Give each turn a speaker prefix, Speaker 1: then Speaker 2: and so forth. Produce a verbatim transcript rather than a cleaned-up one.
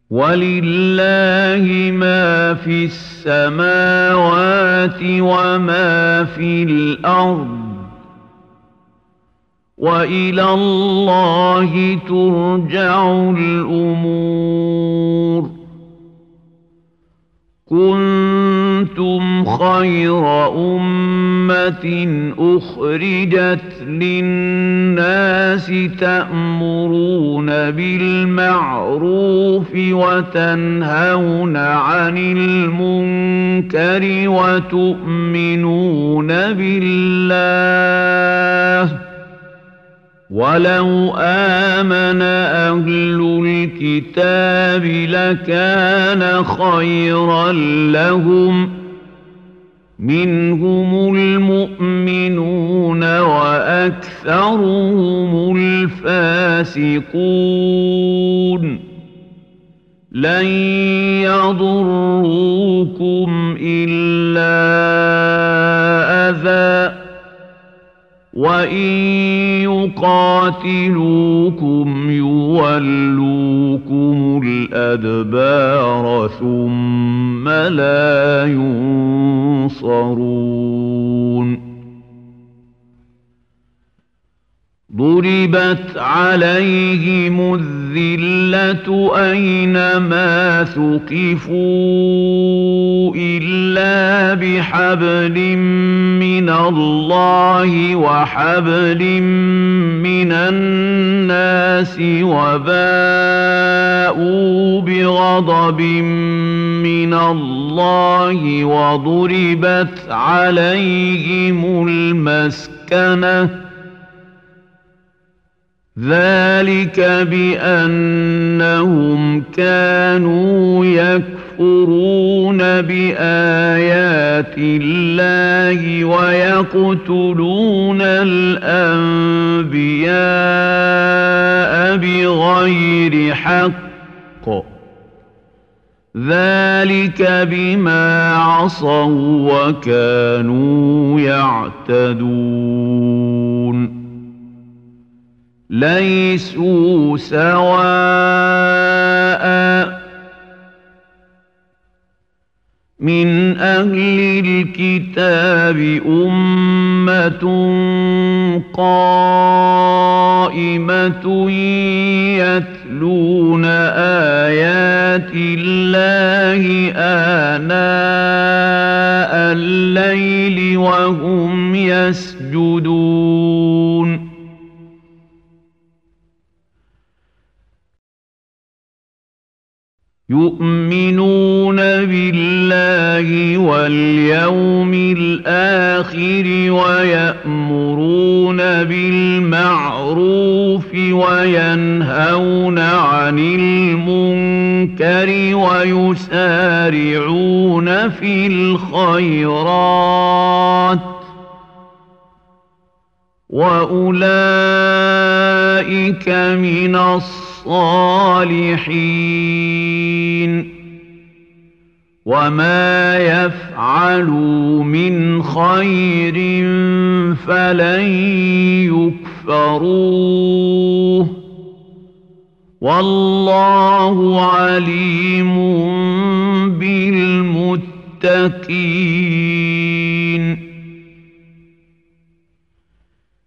Speaker 1: وَلِلَّهِ مَا فِي السَّمَاوَاتِ وَمَا فِي الْأَرْضِ وَإِلَى اللَّهِ تُرْجَعُ الْأُمُورُ كُنتُمْ خَيْرَ أُمَّةٍ أُخْرِجَتْ لِلنَّاسِ تَأْمُرُونَ بِالْمَعْرُوفِ وَتَنْهَوْنَ عَنِ الْمُنكَرِ وَتُؤْمِنُونَ بِاللَّهِ وَلَوْ آمَنَ أَهْلُ الْكِتَابِ لَكَانَ خَيْرًا لَّهُم مِّنْهُمُ الْمُؤْمِنُونَ وَأَكْثَرُهُمُ الْفَاسِقُونَ لَن يَضُرُّوكُمْ إِلَّا أَذًى وَإِن يُقَاتِلُوكُمْ يُوَلُّوكُمُ الْأَدْبَارَ ثُمَّ لَا يُنصَرُونَ ضُرِبَتْ عَلَيْهِمُ الذِّلَّةُ أَيْنَمَا ثُقِفُوا إِلَّا بِحَبْلٍ مِّنَ اللَّهِ وَحَبْلٍ مِّنَ النَّاسِ وَبَاءُوا بِغَضَبٍ مِّنَ اللَّهِ وَضُرِبَتْ عَلَيْهِمُ الْمَسْكَنَةُ ذَلِكَ بِأَنَّهُمْ كَانُوا يَكْفُرُونَ بِآيَاتِ اللَّهِ وَيَقْتُلُونَ الْأَنبِيَاءَ بِغَيْرِ حَقٍّ ذَلِكَ بِمَا عَصَوا وَكَانُوا يَعْتَدُونَ لَيْسُوا سَوَاءً مِّنْ أَهْلِ الْكِتَابِ أُمَّةٌ قَائِمَةٌ يَتْلُونَ آيَاتِ اللَّهِ آنَاءَ اللَّيْلِ وَهُمْ يَسْجُدُونَ يُؤْمِنُونَ بِاللَّهِ وَالْيَوْمِ الْآخِرِ وَيَأْمُرُونَ بِالْمَعْرُوفِ وَيَنْهَوْنَ عَنِ الْمُنكَرِ وَيُسَارِعُونَ فِي الْخَيْرَاتِ وَأُولَئِكَ مِنَ الصَّالِحِينَ وَمَا يَفْعَلُوا مِنْ خَيْرٍ فَلَن يُكْفَرُوهُ وَاللَّهُ عَلِيمٌ بِالْمُتَّقِينَ